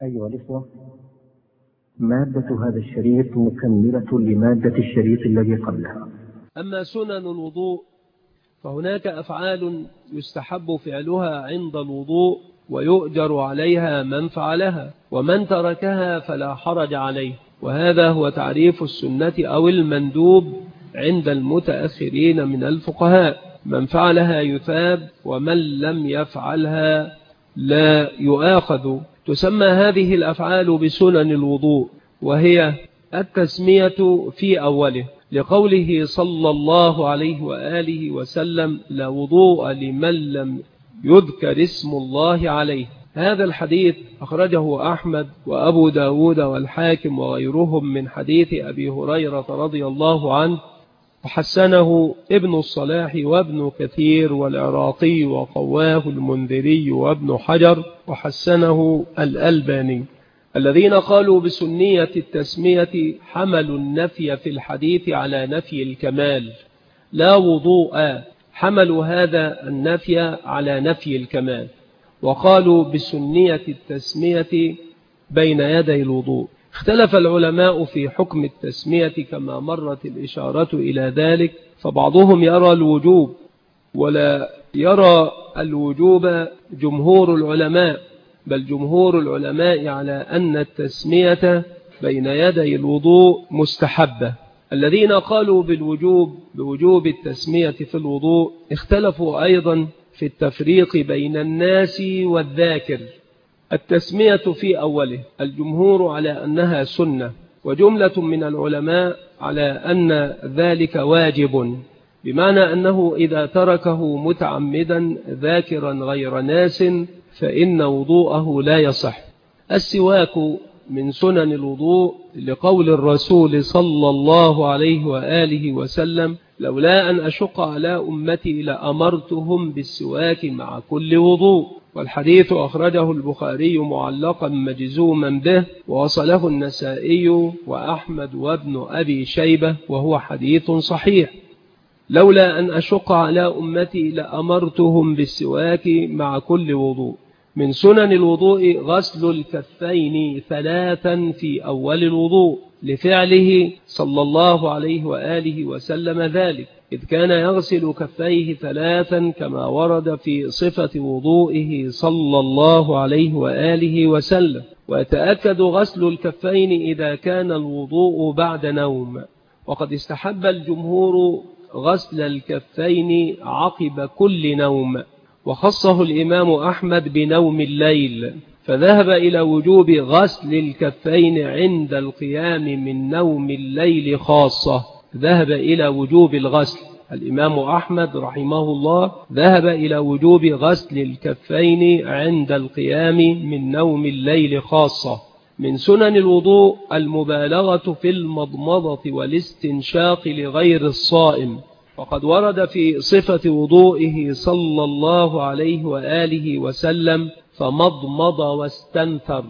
أيها الإخوة، مادة هذا الشريط مكملة لمادة الشريط الذي قبله. أما سنن الوضوء فهناك أفعال يستحب فعلها عند الوضوء ويؤجر عليها من فعلها، ومن تركها فلا حرج عليه، وهذا هو تعريف السنة أو المندوب عند المتأخرين من الفقهاء. من فعلها يثاب، ومن لم يفعلها لا يؤاخذ. تسمى هذه الأفعال بسنن الوضوء، وهي التسمية في أوله، لقوله صلى الله عليه وآله وسلم: لا وضوء لمن لم يذكر اسم الله عليه. هذا الحديث أخرجه أحمد وأبو داود والحاكم وغيرهم من حديث أبي هريرة رضي الله عنه، وحسنه ابن الصلاح وابن كثير والعراقي، وقواه المنذري وابن حجر، وحسنه الألباني. الذين قالوا بسنية التسمية حملوا النفي في الحديث على نفي الكمال. لا وضوء، حملوا هذا النفي على نفي الكمال، وقالوا بسنية التسمية بين يدي الوضوء. اختلف العلماء في حكم التسمية كما مرت الإشارة إلى ذلك، فبعضهم يرى الوجوب، ولا يرى الوجوب جمهور العلماء، بل جمهور العلماء على أن التسمية بين يدي الوضوء مستحبة. الذين قالوا بوجوب التسمية في الوضوء اختلفوا أيضا في التفريق بين الناس والذاكر. التسمية في أوله، الجمهور على أنها سنة، وجملة من العلماء على أن ذلك واجب، بمعنى أنه إذا تركه متعمدا ذاكرا غير ناس فإن وضوءه لا يصح. السواك من سنن الوضوء، لقول الرسول صلى الله عليه وآله وسلم: لولا أن أشق على أمتي لأمرتهم بالسواك مع كل وضوء. والحديث أخرجه البخاري معلقا مجزوما به، ووصله النسائي وأحمد وابن أبي شيبة، وهو حديث صحيح. لولا أن أشق على أمتي لأمرتهم بالسواك مع كل وضوء. من سنن الوضوء غسل الكفين 3 في أول الوضوء، لفعله صلى الله عليه وآله وسلم ذلك، إذ كان يغسل كفيه 3 كما ورد في صفة وضوئه صلى الله عليه وآله وسلم. ويتأكد غسل الكفين إذا كان الوضوء بعد نوم، وقد استحب الجمهور غسل الكفين عقب كل نوم، وخصه الإمام أحمد بنوم الليل، فذهب إلى وجوب غسل الكفين عند القيام من نوم الليل خاصة. ذهب إلى وجوب الغسل الإمام أحمد رحمه الله، ذهب إلى وجوب غسل الكفين عند القيام من نوم الليل خاصة. من سنن الوضوء المبالغة في المضمضة والاستنشاق لغير الصائم، وقد ورد في صفة وضوئه صلى الله عليه وآله وسلم: فمضمض واستنثر،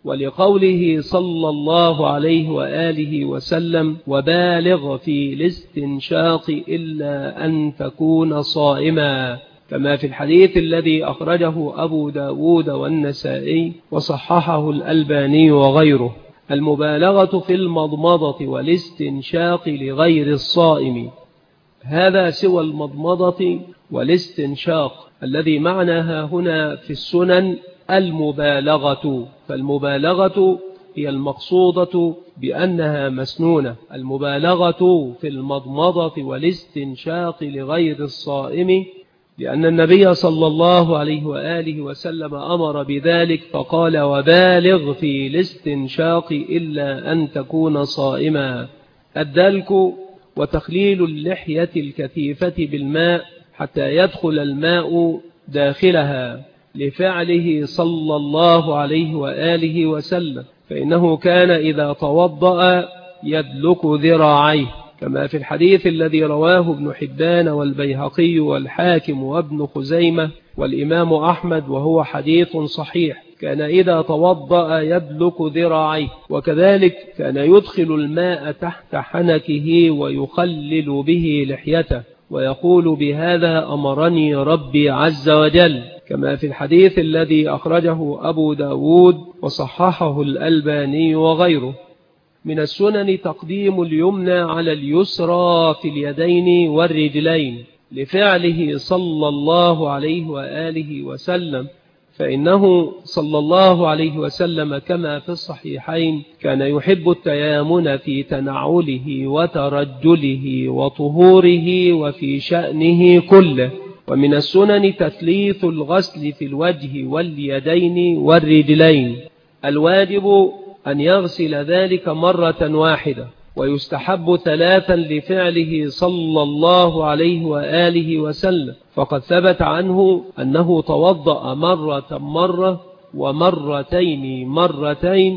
ولقوله صلى الله عليه وآله وسلم: وبالغ في الاستنشاق إلا أن تكون صائما، كما في الحديث الذي أخرجه أبو داود والنسائي وصححه الألباني وغيره. المبالغة في المضمضة والاستنشاق لغير الصائم، هذا سوى المضمضة والاستنشاق. الذي معناها هنا في السنن المبالغة، فالمبالغة هي المقصودة بأنها مسنونة. المبالغة في المضمضة والاستنشاق لغير الصائم، لأن النبي صلى الله عليه وآله وسلم أمر بذلك، فقال: وبالغ في الاستنشاق إلا أن تكون صائما. الدلك وتخليل اللحية الكثيفة بالماء حتى يدخل الماء داخلها، لفعله صلى الله عليه وآله وسلم، فإنه كان إذا توضأ يدلك ذراعيه، كما في الحديث الذي رواه ابن حبان والبيهقي والحاكم وابن خزيمة والإمام أحمد، وهو حديث صحيح. كان إذا توضأ يدلك ذراعيه، وكذلك كان يدخل الماء تحت حنكه ويخلل به لحيته، ويقول بهذا أمرني ربي عز وجل، كما في الحديث الذي أخرجه أبو داود وصححه الألباني وغيره. من السنن تقديم اليمنى على اليسرى في اليدين والرجلين لفعله صلى الله عليه وآله وسلم، فإنه صلى الله عليه وسلم كما في الصحيحين كان يحب التيامن في تنعله وترجله وطهوره وفي شأنه كله. ومن السنن تثليث الغسل في الوجه واليدين والرجلين، الواجب أن يغسل ذلك مرة واحدة، ويستحب 3 لفعله صلى الله عليه وآله وسلم، فقد ثبت عنه أنه توضأ مرة ومرتين مرتين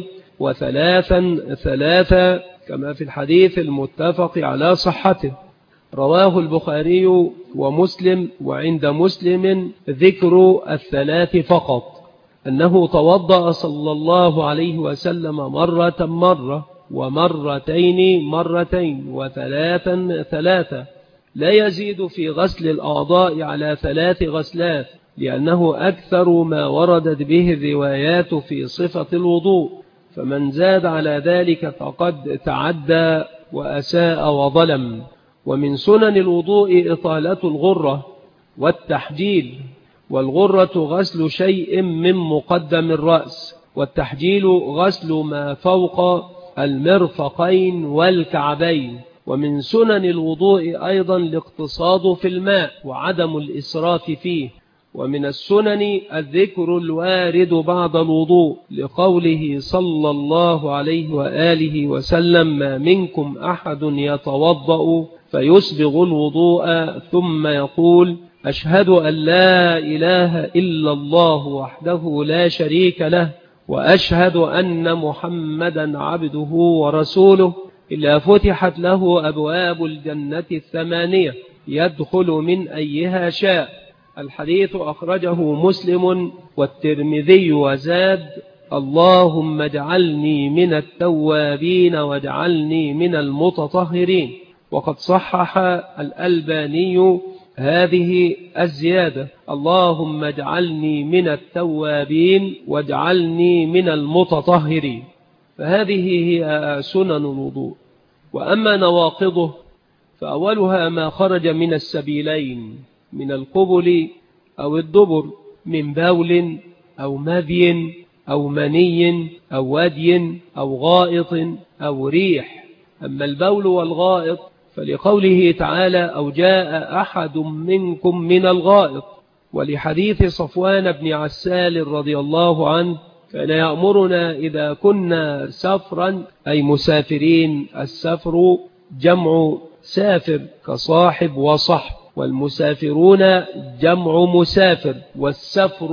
وثلاثا كما في الحديث المتفق على صحته، رواه البخاري ومسلم. وعند مسلم ذكر 3 فقط، أنه توضأ صلى الله عليه وسلم مرة ومرتين مرتين وثلاثا، لا يزيد في غسل الأعضاء على 3 غسلات، لأنه أكثر ما وردت به الروايات في صفة الوضوء، فمن زاد على ذلك فقد تعدى وأساء وظلم. ومن سنن الوضوء إطالة الغرة والتحجيل، والغرة غسل شيء من مقدم الرأس، والتحجيل غسل ما فوق المرفقين والكعبين. ومن سنن الوضوء أيضا الاقتصاد في الماء وعدم الإسراف فيه. ومن السنن الذكر الوارد بعد الوضوء، لقوله صلى الله عليه وآله وسلم: ما منكم أحد يتوضأ فيسبغ الوضوء ثم يقول: أشهد أن لا إله إلا الله وحده لا شريك له، وأشهد أن محمدا عبده ورسوله، إلا فتحت له أبواب الجنة 8 يدخل من أيها شاء. الحديث أخرجه مسلم والترمذي وزاد: اللهم اجعلني من التوابين واجعلني من المتطهرين. وقد صحح الألباني هذه الزيادة: اللهم اجعلني من التوابين واجعلني من المتطهرين. فهذه هي سنن الوضوء. وأما نواقضه فأولها ما خرج من السبيلين، من القبل أو الدبر، من بول أو مذي أو مني أو ودي أو غائط أو ريح. أما البول والغائط فلقوله تعالى: أو جاء أحد منكم من الغائط، ولحديث صفوان بن عسال رضي الله عنه: كان يأمرنا إذا كنا سفرا، أي مسافرين. السفر جمع سافر كصاحب وصحب، والمسافرون جمع مسافر، والسفر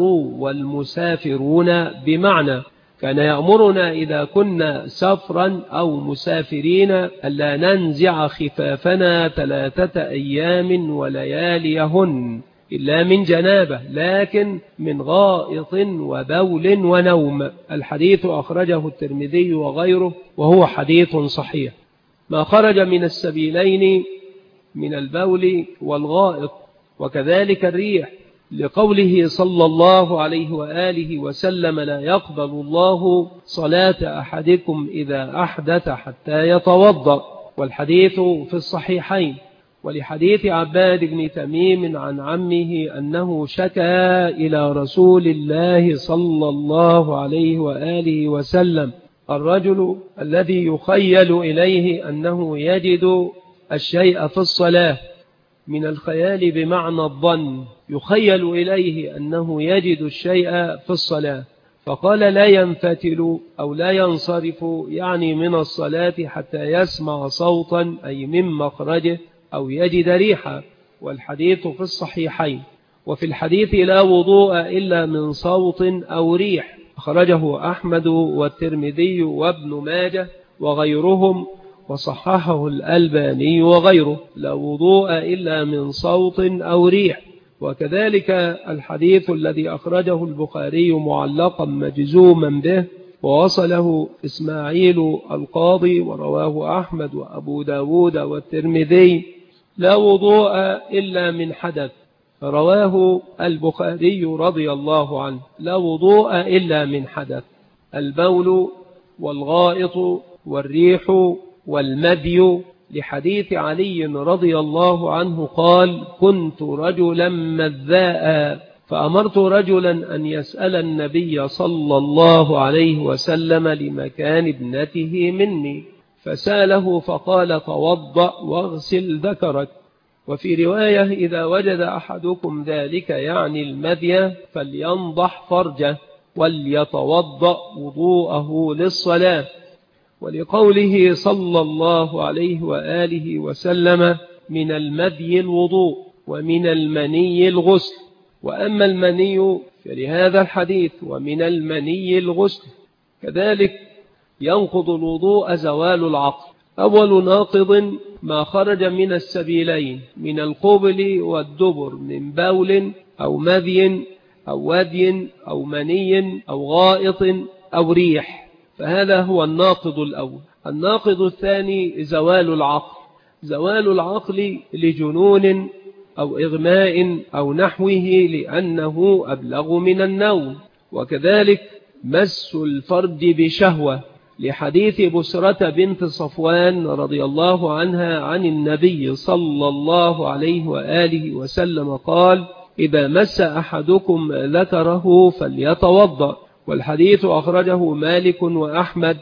والمسافرون بمعنى. كان يأمرنا إذا كنا سفرا أو مسافرين ألا ننزع خفافنا 3 أيام ولياليهن إلا من جنابة، لكن من غائط وبول ونوم. الحديث أخرجه الترمذي وغيره وهو حديث صحيح. ما خرج من السبيلين من البول والغائط، وكذلك الريح، لقوله صلى الله عليه وآله وسلم: لا يقبل الله صلاة أحدكم إذا أحدث حتى يتوضأ. والحديث في الصحيحين. ولحديث عباد بن تميم عن عمه أنه شكى إلى رسول الله صلى الله عليه وآله وسلم الرجل الذي يخيل إليه أنه يجد الشيء في الصلاة، من الخيال بمعنى الظن، يخيل إليه أنه يجد الشيء في الصلاة، فقال: لا ينفتل أو لا ينصرف، يعني من الصلاة، حتى يسمع صوتا، أي من مخرجه، أو يجد ريحا. والحديث في الصحيحين. وفي الحديث: لا وضوء إلا من صوت أو ريح، أخرجه أحمد والترمذي وابن ماجه وغيرهم، وصححه الألباني وغيره: لا وضوء إلا من صوت أو ريح. وكذلك الحديث الذي أخرجه البخاري معلقا مجزوما به ووصله إسماعيل القاضي، ورواه أحمد وأبو داود والترمذي لا وضوء إلا من حدث، رواه البخاري رضي الله عنه. لا وضوء إلا من حدث: البول والغائط والريح والمدي، لحديث علي رضي الله عنه قال: كنت رجلا مذاء فأمرت رجلا أن يسأل النبي صلى الله عليه وسلم لمكان ابنته مني، فسأله فقال: توضأ واغسل ذكرك. وفي رواية: إذا وجد أحدكم ذلك يعني المذي فلينضح فرجه وليتوضأ وضوءه للصلاة. ولقوله صلى الله عليه وآله وسلم: من المذي الوضوء ومن المني الغسل. وأما المني فلهذا الحديث: ومن المني الغسل. كذلك ينقض الوضوء زوال العقل. أول ناقض ما خرج من السبيلين من القبل والدبر، من بول أو مذي أو ودي أو مني أو غائط أو ريح، فهذا هو الناقض الأول. الناقض الثاني زوال العقل. زوال العقل لجنون أو إغماء أو نحوه، لأنه أبلغ من النوم. وكذلك مس الفرج بشهوة، لحديث بسرة بنت صفوان رضي الله عنها عن النبي صلى الله عليه وآله وسلم قال: إذا مس أحدكم ذكره فليتوضأ. والحديث أخرجه مالك وأحمد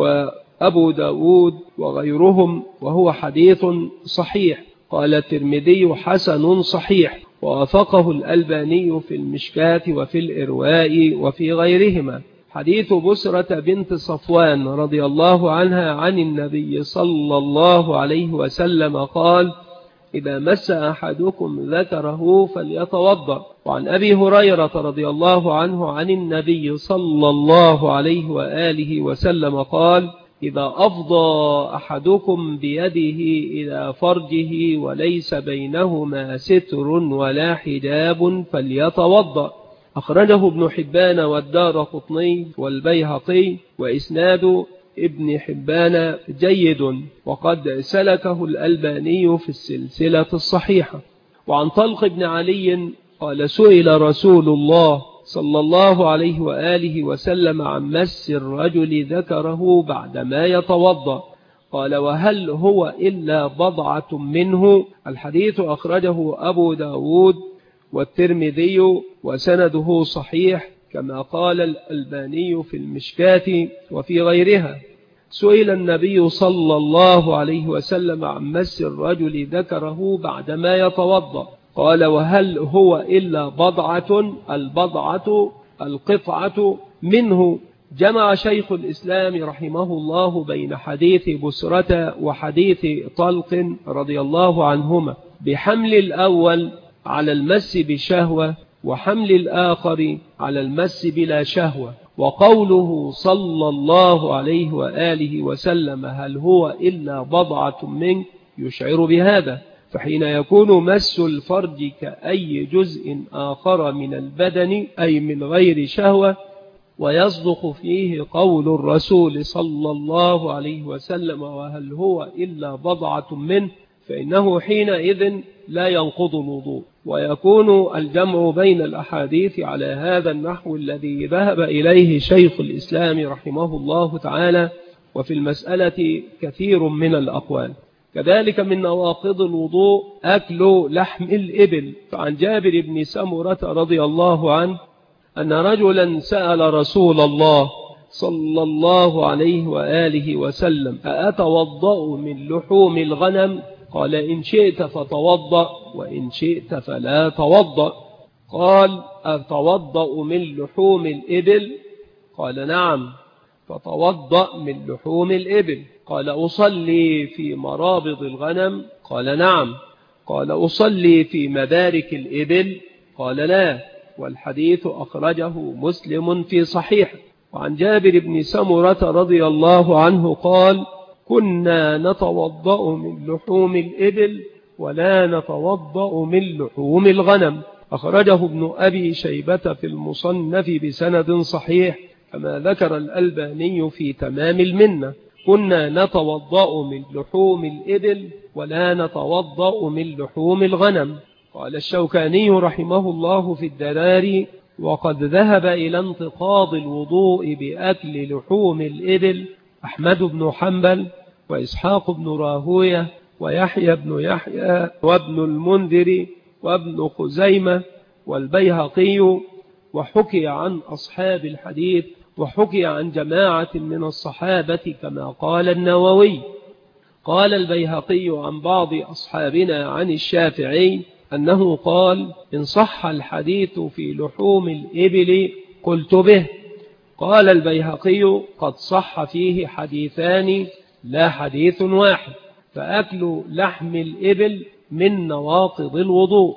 وأبو داود وغيرهم، وهو حديث صحيح. قال الترمذي: حسن صحيح، ووافقه الألباني في المشكاة وفي الإرواء وفي غيرهما. حديث بسرة بنت صفوان رضي الله عنها عن النبي صلى الله عليه وسلم قال: إذا مس أحدكم ذكره فليتوضأ. وعن أبي هريرة رضي الله عنه عن النبي صلى الله عليه وآله وسلم قال: إذا أفضى أحدكم بيده إلى فرجه وليس بينهما ستر ولا حجاب فليتوضأ. أخرجه ابن حبان والدارقطني والبيهقي، وإسناد ابن حبان جيد، وقد سلكه الألباني في السلسلة الصحيحة. وعن طلق بن علي قال: سئل رسول الله صلى الله عليه وآله وسلم عن مس الرجل ذكره بعدما يتوضأ، قال: وهل هو إلا بضعة منه؟ الحديث أخرجه أبو داود والترمذي وسنده صحيح، كما قال الألباني في المشكاة وفي غيرها. سئل النبي صلى الله عليه وسلم عن مس الرجل ذكره بعدما يتوضأ، قال: وهل هو إلا بضعة؟ البضعة القطعة منه. جمع شيخ الإسلام رحمه الله بين حديث بسرة وحديث طلق رضي الله عنهما، بحمل الأول على المس بشهوة، وحمل الآخر على المس بلا شهوة. وقوله صلى الله عليه وآله وسلم: هل هو إلا بضعة منك، يشعر بهذا. فحين يكون مس الفرج كأي جزء آخر من البدن، أي من غير شهوة، ويصدق فيه قول الرسول صلى الله عليه وسلم: وهل هو إلا بضعة منه، فإنه حينئذ لا ينقض الوضوء. ويكون الجمع بين الأحاديث على هذا النحو الذي ذهب إليه شيخ الإسلام رحمه الله تعالى، وفي المسألة كثير من الأقوال. كذلك من نواقض الوضوء أكل لحم الإبل. فعن جابر بن سمرة رضي الله عنه أن رجلا سأل رسول الله صلى الله عليه وآله وسلم: أأتوضأ من لحوم الغنم؟ قال: إن شئت فتوضأ، وإن شئت فلا توضأ. قال: أتوضأ من لحوم الإبل؟ قال: نعم. فتوضأ من لحوم الإبل. قال: أصلي في مرابض الغنم؟ قال: نعم. قال: أصلي في مبارك الإبل؟ قال: لا. والحديث أخرجه مسلم في صحيح. وعن جابر بن سمرة رضي الله عنه قال: كنا نتوضأ من لحوم الإبل ولا نتوضأ من لحوم الغنم. أخرجه ابن أبي شيبة في المصنف بسند صحيح، كما ذكر الألباني في تمام المنة. كنا نتوضأ من لحوم الإبل ولا نتوضأ من لحوم الغنم. قال الشوكاني رحمه الله في الدراري: وقد ذهب إلى انتقاض الوضوء بأكل لحوم الإبل أحمد بن حنبل وإسحاق بن راهوية ويحيى بن يحيى وابن المنذر وابن خزيمة والبيهقي، وحكي عن أصحاب الحديث وحكي عن جماعة من الصحابة كما قال النووي. قال البيهقي عن بعض أصحابنا عن الشافعي أنه قال: إن صح الحديث في لحوم الإبل قلت به. قال البيهقي: قد صح فيه حديثان لا حديث واحد، فأكل لحم الإبل من نواقض الوضوء.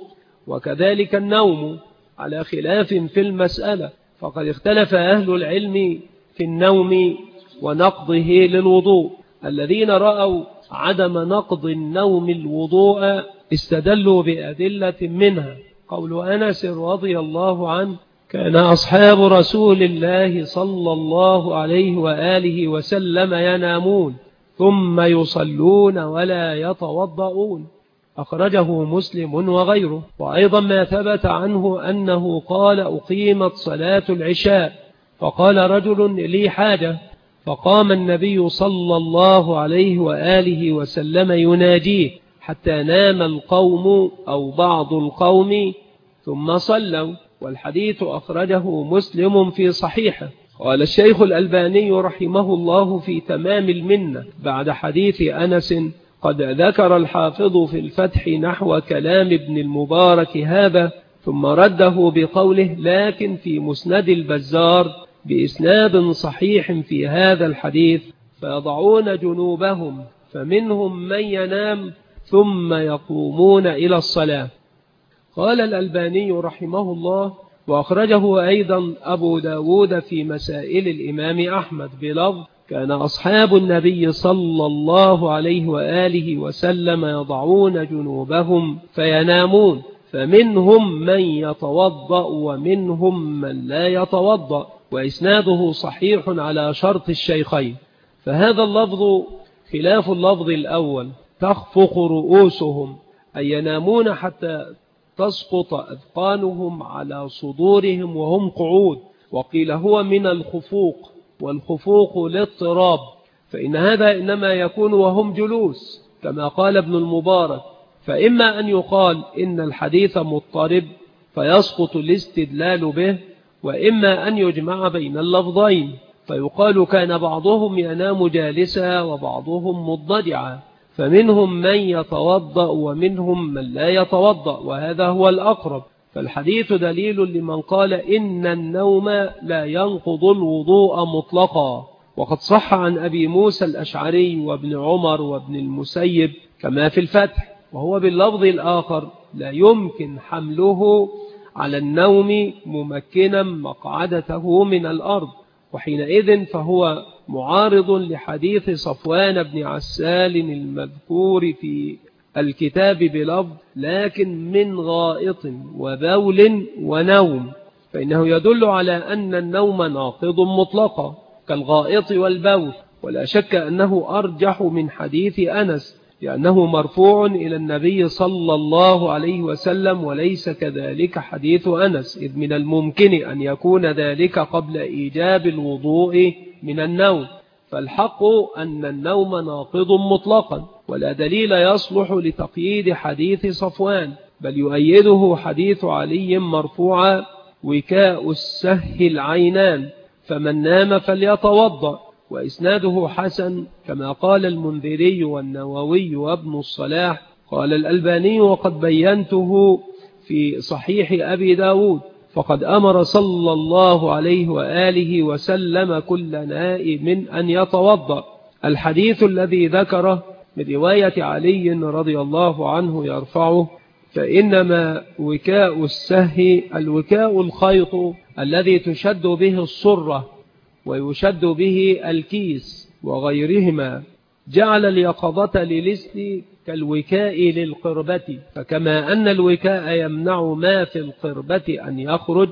وكذلك النوم على خلاف في المسألة، فقد اختلف أهل العلم في النوم ونقضه للوضوء. الذين رأوا عدم نقض النوم الوضوء استدلوا بأدلة منها قول أنس رضي الله عنه: كان أصحاب رسول الله صلى الله عليه وآله وسلم ينامون ثم يصلون ولا يتوضؤون. أخرجه مسلم وغيره. وأيضا ما ثبت عنه أنه قال: أقيمت صلاة العشاء فقال رجل: لي حاجة، فقام النبي صلى الله عليه وآله وسلم يناجيه حتى نام القوم أو بعض القوم ثم صلوا. والحديث أخرجه مسلم في صحيحه. قال الشيخ الألباني رحمه الله في تمام المنة بعد حديث أنس: قد ذكر الحافظ في الفتح نحو كلام ابن المبارك هذا، ثم رده بقوله: لكن في مسند البزار بإسناد صحيح في هذا الحديث: فيضعون جنوبهم فمنهم من ينام ثم يقومون إلى الصلاة. قال الألباني رحمه الله: وأخرجه أيضا أبو داود في مسائل الإمام أحمد بلفظ: كان أصحاب النبي صلى الله عليه وآله وسلم يضعون جنوبهم فينامون، فمنهم من يتوضأ ومنهم من لا يتوضأ. وإسناده صحيح على شرط الشيخين. فهذا اللفظ خلاف اللفظ الأول: تخفق رؤوسهم، أي ينامون حتى تسقط أذقانهم على صدورهم وهم قعود. وقيل هو من الخفوق، والخفوق للاضطراب، فإن هذا إنما يكون وهم جلوس كما قال ابن المبارك. فإما أن يقال إن الحديث مضطرب فيسقط الاستدلال به، وإما أن يجمع بين اللفظين فيقال كان بعضهم ينام جالسا وبعضهم مضطجعا، فمنهم من يتوضأ ومنهم من لا يتوضأ، وهذا هو الأقرب. فالحديث دليل لمن قال إن النوم لا ينقض الوضوء مطلقا. وقد صح عن أبي موسى الأشعري وابن عمر وابن المسيب كما في الفتح، وهو باللفظ الآخر: لا يمكن حمله على النوم ممكنا مقعدته من الأرض. وحينئذ فهو معارض لحديث صفوان بن عسال المذكور في الكتاب بلفظ: لكن من غائط وبول ونوم، فإنه يدل على أن النوم ناقض مطلقا كالغائط والبول. ولا شك أنه أرجح من حديث أنس، لأنه مرفوع إلى النبي صلى الله عليه وسلم، وليس كذلك حديث أنس، إذ من الممكن أن يكون ذلك قبل إيجاب الوضوء من النوم. فالحق أن النوم ناقض مطلقا، ولا دليل يصلح لتقييد حديث صفوان، بل يؤيده حديث علي مرفوعا: وكاء السه العينان، فمن نام فليتوضأ. وإسناده حسن كما قال المنذري والنووي وابن الصلاح. قال الألباني: وقد بينته في صحيح أبي داود، فقد أمر صلى الله عليه وآله وسلم كل نائم أن يتوضأ. الحديث الذي ذكره من رواية علي رضي الله عنه يرفعه: فإنما وكاء السه الوكاء الخيط الذي تشد به الصرة ويشد به الكيس وغيرهما، جعل اليقظة للست كالوكاء للقربة، فكما أن الوكاء يمنع ما في القربة أن يخرج،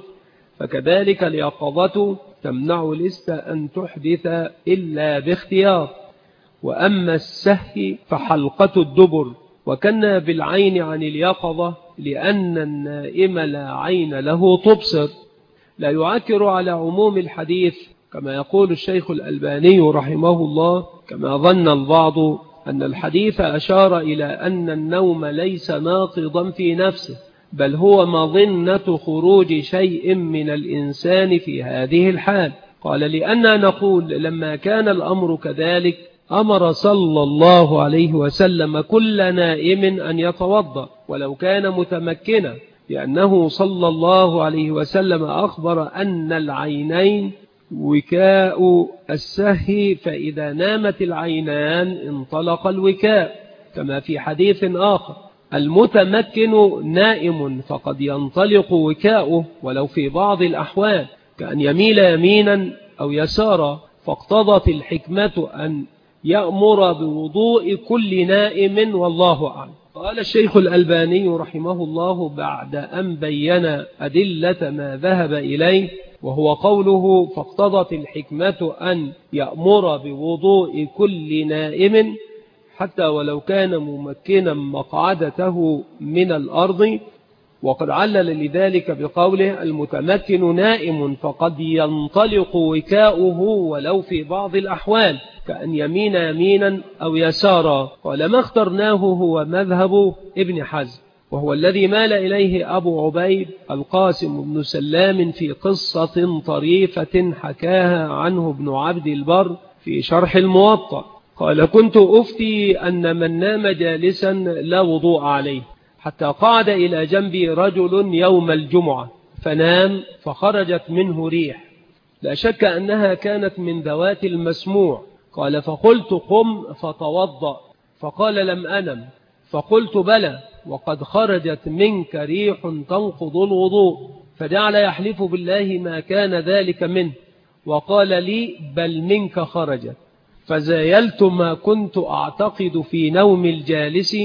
فكذلك اليقظة تمنع لست أن تحدث إلا باختيار. وأما السهي فحلقة الدبر. وكنا بالعين عن اليقظة لأن النائم لا عين له تبصر. لا يعكر على عموم الحديث كما يقول الشيخ الألباني رحمه الله، كما ظن البعض أن الحديث أشار إلى أن النوم ليس ناقضا في نفسه، بل هو مظنة خروج شيء من الإنسان في هذه الحال. قال: لأننا نقول لما كان الأمر كذلك أمر صلى الله عليه وسلم كل نائم أن يتوضأ ولو كان متمكنا، لأنه صلى الله عليه وسلم أخبر أن العينين وكاء السهي، فإذا نامت العينان انطلق الوكاء، كما في حديث آخر: المتمكن نائم فقد ينطلق وكاؤه ولو في بعض الأحوال، كأن يميل يمينا أو يسارا، فاقتضت الحكمة أن يأمر بوضوء كل نائم، والله أعلم. قال الشيخ الألباني رحمه الله بعد أن بين أدلة ما ذهب إليه، وهو قوله فاقتضت الحكمة أن يأمر بوضوء كل نائم حتى ولو كان ممكنا مقعدته من الأرض، وقد علل لذلك بقوله: المتمكن نائم فقد ينطلق وكاؤه ولو في بعض الأحوال، كأن يمين يمينا أو يسارا. قال: ما اخترناه هو مذهب ابن حزم، وهو الذي مال إليه أبو عبيد القاسم بن سلام في قصة طريفة حكاها عنه ابن عبد البر في شرح الموطأ. قال: كنت أفتي أن من نام جالسا لا وضوء عليه، حتى قعد إلى جنبي رجل يوم الجمعة فنام، فخرجت منه ريح، لا شك أنها كانت من ذوات المسموع. قال: فقلت: قم فتوضأ. فقال: لم أنم. فقلت: بلى، وقد خرجت منك ريح تنقض الوضوء. فجعل يحلف بالله ما كان ذلك منه، وقال لي: بل منك خرجت. فزايلت ما كنت أعتقد في نوم الجالس،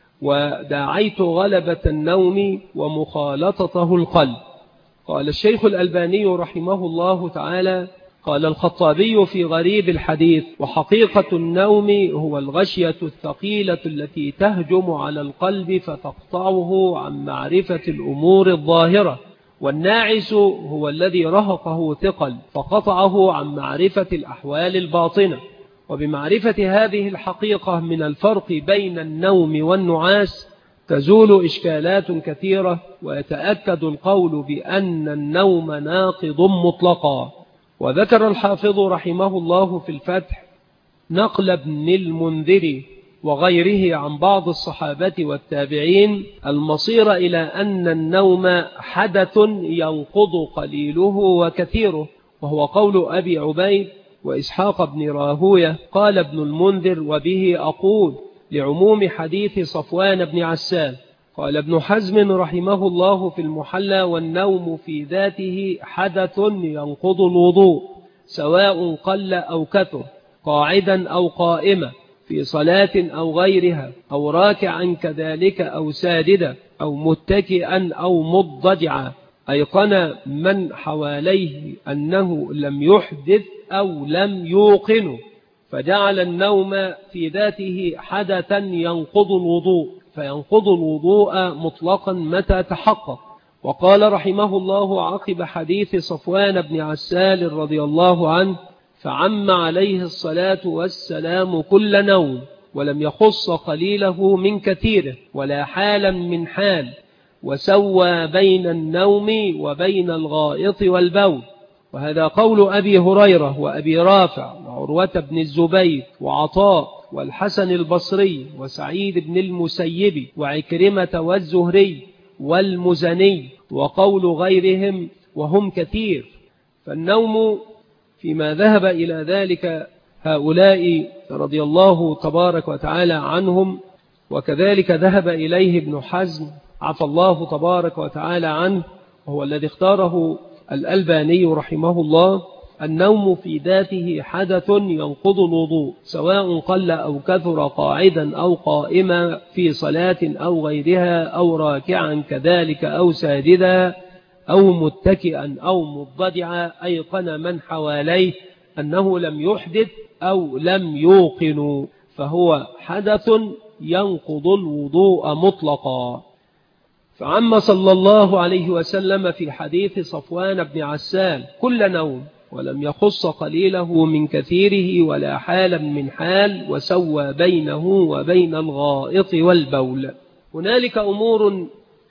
وداعيت غلبة النوم ومخالطته القلب. قال الشيخ الألباني رحمه الله تعالى: قال الخطابي في غريب الحديث: وحقيقة النوم هو الغشية الثقيلة التي تهجم على القلب فتقطعه عن معرفة الأمور الظاهرة، والناعس هو الذي رهقه ثقل فقطعه عن معرفة الأحوال الباطنة. وبمعرفة هذه الحقيقة من الفرق بين النوم والنعاس تزول إشكالات كثيرة، ويتأكد القول بأن النوم ناقض مطلقا. وذكر الحافظ رحمه الله في الفتح نقل ابن المنذر وغيره عن بعض الصحابة والتابعين المصير إلى أن النوم حدث ينقض قليله وكثيره، وهو قول أبي عبيد وإسحاق بن راهوية. قال ابن المنذر: وبه أقول لعموم حديث صفوان بن عسال. قال ابن حزم رحمه الله في المحلى: والنوم في ذاته حدث ينقض الوضوء سواء قل أو كثر، قاعدا أو قائما، في صلاة أو غيرها، أو راكعا كذلك، أو ساجدا، أو متكئا، أو مضجعا، أيقن من حواليه أنه لم يحدث أو لم يوقن، فجعل النوم في ذاته حدثا ينقض الوضوء، فينقض الوضوء مطلقا متى تحقق. وقال رحمه الله عقب حديث صفوان بن عسال رضي الله عنه: فعم عليه الصلاة والسلام كل نوم، ولم يخص قليله من كثيره ولا حالا من حال، وسوى بين النوم وبين الغائط والبول. وهذا قول أبي هريرة وأبي رافع وعروة بن الزبير وعطاء والحسن البصري وسعيد بن المسيب وعكرمة والزهري والمزني، وقول غيرهم وهم كثير. فالنوم فيما ذهب إلى ذلك هؤلاء رضي الله تبارك وتعالى عنهم، وكذلك ذهب إليه ابن حزم عفى الله تبارك وتعالى عنه، وهو الذي اختاره الألباني رحمه الله: النوم في ذاته حدث ينقض الوضوء سواء قل أو كثر، قاعدا أو قائما، في صلاة أو غيرها، أو راكعا كذلك، أو ساجدا، أو متكئا، أو مضجعا، أيقن من حواليه أنه لم يحدث أو لم يوقنوا، فهو حدث ينقض الوضوء مطلقا. فعم صلى الله عليه وسلم في حديث صفوان بن عسال كل نوم، ولم يخص قليله من كثيره ولا حالا من حال، وسوى بينه وبين الغائط والبول. هنالك أمور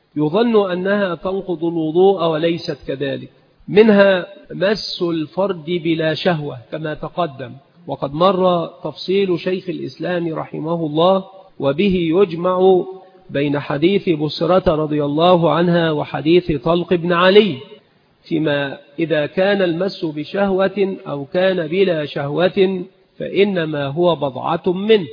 يظن أنها تنقض الوضوء وليست كذلك، منها مس الفرج بلا شهوة كما تقدم، وقد مر تفصيل شيخ الإسلام رحمه الله، وبه يجمع بين حديث بسرة رضي الله عنها وحديث طلق بن علي، فيما إذا كان المس بشهوة أو كان بلا شهوة فإنما هو بضعة منه.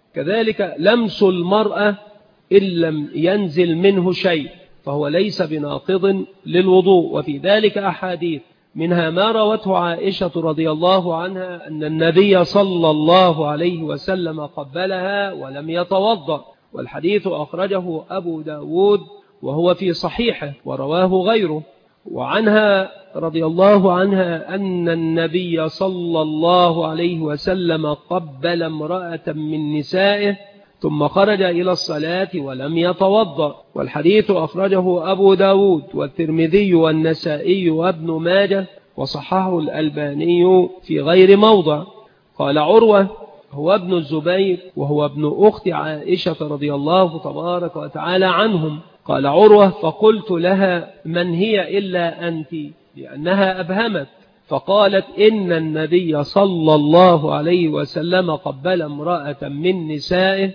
كذلك لمس المرأة إن لم ينزل منه شيء فهو ليس بناقض للوضوء، وفي ذلك أحاديث، منها ما روته عائشة رضي الله عنها أن النبي صلى الله عليه وسلم قبلها ولم يتوضأ، والحديث أخرجه أبو داود وهو في صحيحه ورواه غيره. وعنها رضي الله عنها أن النبي صلى الله عليه وسلم قبل امرأة من نسائه ثم خرج إلى الصلاة ولم يتوضأ، والحديث أخرجه أبو داود والترمذي والنسائي وابن ماجه، وصححه الألباني في غير موضع. قال عروة هو ابن الزبير وهو ابن أخت عائشة رضي الله تبارك وتعالى عنهم. قال عروة فقلت لها من هي إلا أنت، لأنها أبهمت، فقالت إن النبي صلى الله عليه وسلم قبل امرأة من نسائه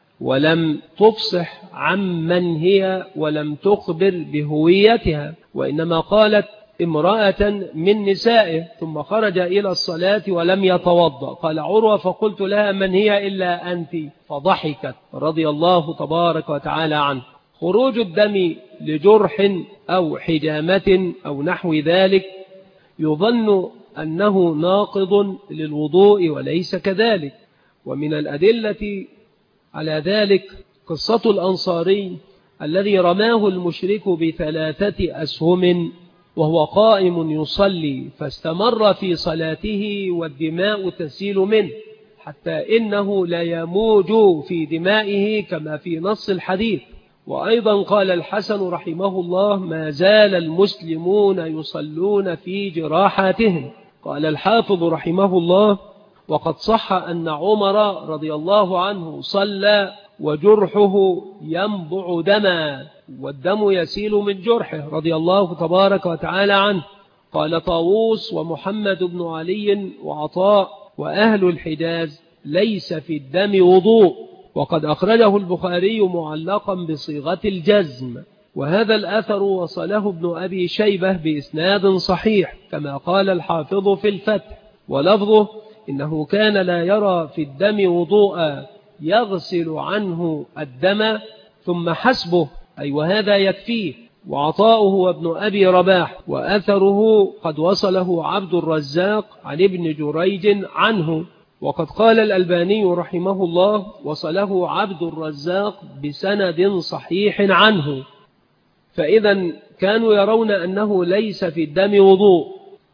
ولم تفصح عمن هي ولم تخبر بهويتها، وإنما قالت امرأة من نسائه ثم خرج إلى الصلاة ولم يتوضأ. قال عروة فقلت لها من هي إلا أنت، فضحكت رضي الله تبارك وتعالى عنه. خروج الدم لجرح أو حجامة أو نحو ذلك يظن أنه ناقض للوضوء وليس كذلك، ومن الأدلة على ذلك قصة الأنصاري الذي رماه المشرك ب3 أسهم وهو قائم يصلي، فاستمر في صلاته والدماء تسيل منه حتى إنه لا يموج في دمائه كما في نص الحديث. وأيضا قال الحسن رحمه الله ما زال المسلمون يصلون في جراحاتهم. قال الحافظ رحمه الله وقد صح أن عمر رضي الله عنه صلى وجرحه ينبع دما، والدم يسيل من جرحه رضي الله تبارك وتعالى عنه. قال طاووس ومحمد بن علي وعطاء وأهل الحجاز ليس في الدم وضوء، وقد أخرجه البخاري معلقا بصيغة الجزم، وهذا الأثر وصله ابن أبي شيبة بإسناد صحيح كما قال الحافظ في الفتح، ولفظه إنه كان لا يرى في الدم وضوءا يغسل عنه الدم ثم حسبه، أي وهذا يكفيه. وعطاؤه وابن أبي رباح، وأثره قد وصله عبد الرزاق عن ابن جريج عنه، وقد قال الألباني رحمه الله وصله عبد الرزاق بسند صحيح عنه. فإذا كانوا يرون أنه ليس في الدم وضوء،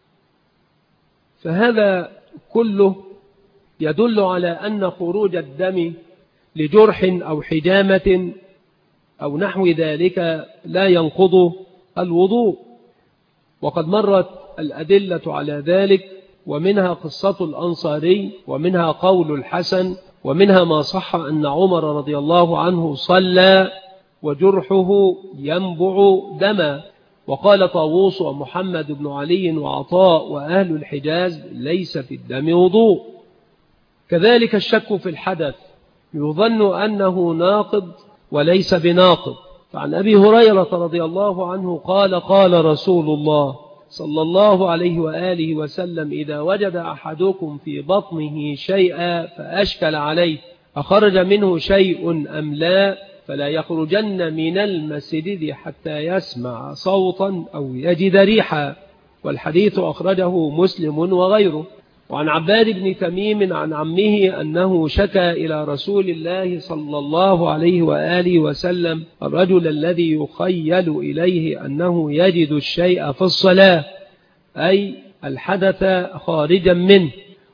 فهذا كله يدل على أن خروج الدم لجرح أو حجامة أو نحو ذلك لا ينقض الوضوء، وقد مرت الأدلة على ذلك، ومنها قصة الأنصاري، ومنها قول الحسن، ومنها ما صح أن عمر رضي الله عنه صلى وجرحه ينبع دما. وقال طاووس ومحمد بن علي وعطاء وأهل الحجاز ليس في الدم وضوء. كذلك الشك في الحدث يظن أنه ناقض وليس بناقض. فعن أبي هريرة رضي الله عنه قال قال رسول الله صلى الله عليه وآله وسلم إذا وجد أحدكم في بطنه شيئا فأشكل عليه أخرج منه شيء أم لا فلا يخرجن من المسجد حتى يسمع صوتا أو يجد ريحا، والحديث أخرجه مسلم وغيره. وعن عباد بن تميم عن عمه أنه شكى إلى رسول الله صلى الله عليه وآله وسلم الرجل الذي يخيل إليه أنه يجد الشيء في الصلاة، أي الحدث خارجا منه،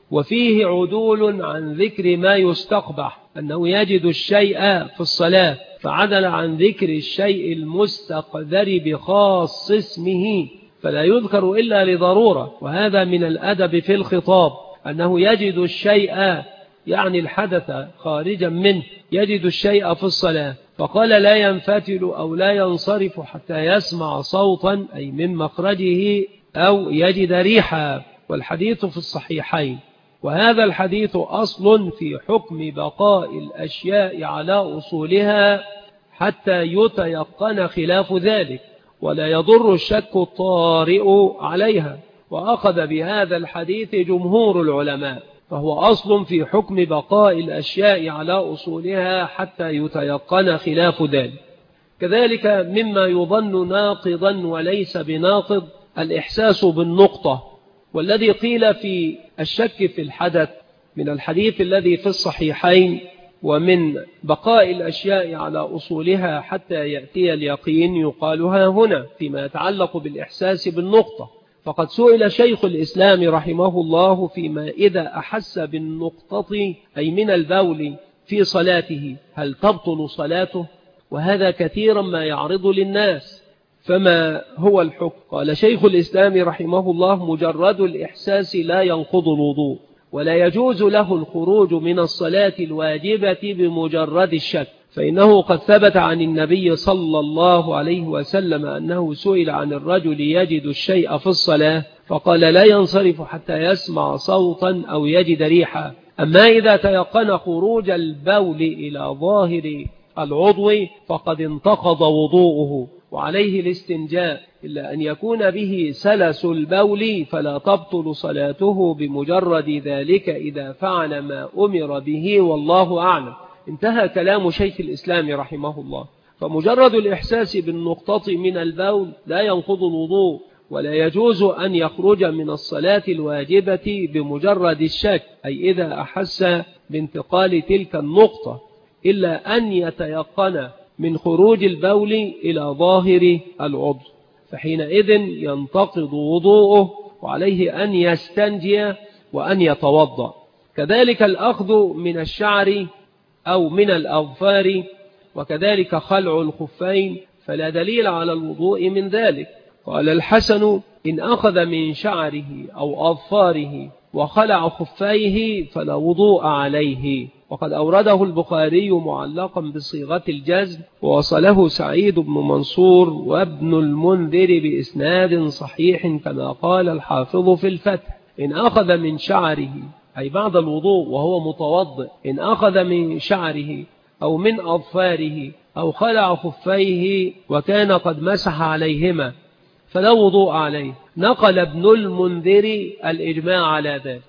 وفيه عدول عن ذكر ما يستقبح، أنه يجد الشيء في الصلاة، فعدل عن ذكر الشيء المستقذر بخاص اسمه، فلا يذكر إلا لضرورة. وهذا من الأدب في الخطاب، أنه يجد الشيء يعني الحدث خارجا منه، يجد الشيء في الصلاة، فقال لا ينفتل أو لا ينصرف حتى يسمع صوتا أي من مخرجه أو يجد ريحا، والحديث في الصحيحين. وهذا الحديث أصل في حكم بقاء الأشياء على أصولها حتى يتيقن خلاف ذلك، ولا يضر الشك الطارئ عليها. وأخذ بهذا الحديث جمهور العلماء، فهو أصل في حكم بقاء الأشياء على أصولها حتى يتيقن خلاف ذلك. كذلك مما يظن ناقضا وليس بناقض الإحساس بالنقطة، والذي قيل في الشك في الحدث من الحديث الذي في الصحيحين ومن بقاء الأشياء على أصولها حتى يأتي اليقين يقالها هنا فيما يتعلق بالإحساس بالنقطة. فقد سئل شيخ الإسلام رحمه الله فيما إذا أحس بالنقطة أي من البول في صلاته هل تبطل صلاته؟ وهذا كثيرا ما يعرض للناس، فما هو الحكم؟ قال شيخ الإسلام رحمه الله مجرد الإحساس لا ينقض الوضوء، ولا يجوز له الخروج من الصلاة الواجبة بمجرد الشك، فإنه قد ثبت عن النبي صلى الله عليه وسلم أنه سئل عن الرجل يجد الشيء في الصلاة فقال لا ينصرف حتى يسمع صوتا أو يجد ريحا. أما إذا تيقن خروج البول إلى ظاهر العضو فقد انتقض وضوءه وعليه الاستنجاء، إلا أن يكون به سلس البول فلا تبطل صلاته بمجرد ذلك إذا فعل ما أمر به، والله أعلم. انتهى كلام شيخ الإسلام رحمه الله. فمجرد الإحساس بالنقطة من البول لا ينقض الوضوء، ولا يجوز أن يخرج من الصلاة الواجبة بمجرد الشك، أي إذا أحس بانتقال تلك النقطة، إلا أن يتيقن من خروج البول إلى ظاهر العضو، فحينئذ ينتقض وضوءه وعليه أن يستنجي وأن يتوضأ. كذلك الأخذ من الشعر أو من الأظفار، وكذلك خلع الخفين، فلا دليل على الوضوء من ذلك. قال الحسن إن أخذ من شعره أو أظفاره وخلع خفيه فلا وضوء عليه. وقد أورده البخاري معلقا بصيغة الجزم، ووصله سعيد بن منصور وابن المنذر بإسناد صحيح كما قال الحافظ في الفتح. إن أخذ من شعره أي بعد الوضوء وهو متوضئ، إن أخذ من شعره أو من أظفاره أو خلع خفيه وكان قد مسح عليهما فلا وضوء عليه. نقل ابن المنذر الإجماع على ذلك.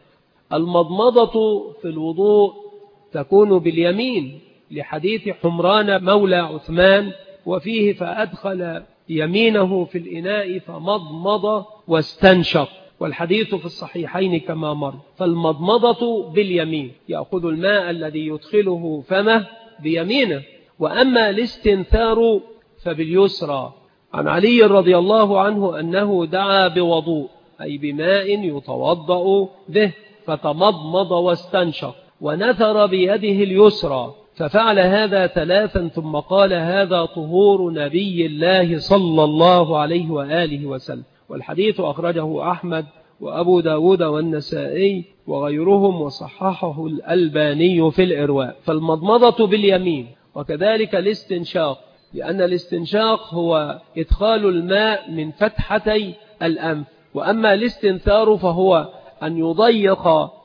المضمضة في الوضوء تكون باليمين لحديث حمران مولى عثمان، وفيه فأدخل يمينه في الإناء فمضمض واستنشق، والحديث في الصحيحين كما مر. فالمضمضة باليمين، يأخذ الماء الذي يدخله فمه بيمينه. وأما الاستنثار فباليسرى. عن علي رضي الله عنه أنه دعا بوضوء أي بماء يتوضأ به، فتمضمض واستنشق ونثر بيده اليسرى، ففعل هذا 3 ثم قال هذا طهور نبي الله صلى الله عليه وآله وسلم. والحديث أخرجه أحمد وأبو داود والنسائي وغيرهم، وصححه الألباني في الإرواء. فالمضمضة باليمين، وكذلك الاستنشاق، لأن الاستنشاق هو إدخال الماء من فتحتي الأنف. وأما الاستنثار فهو أن يضيق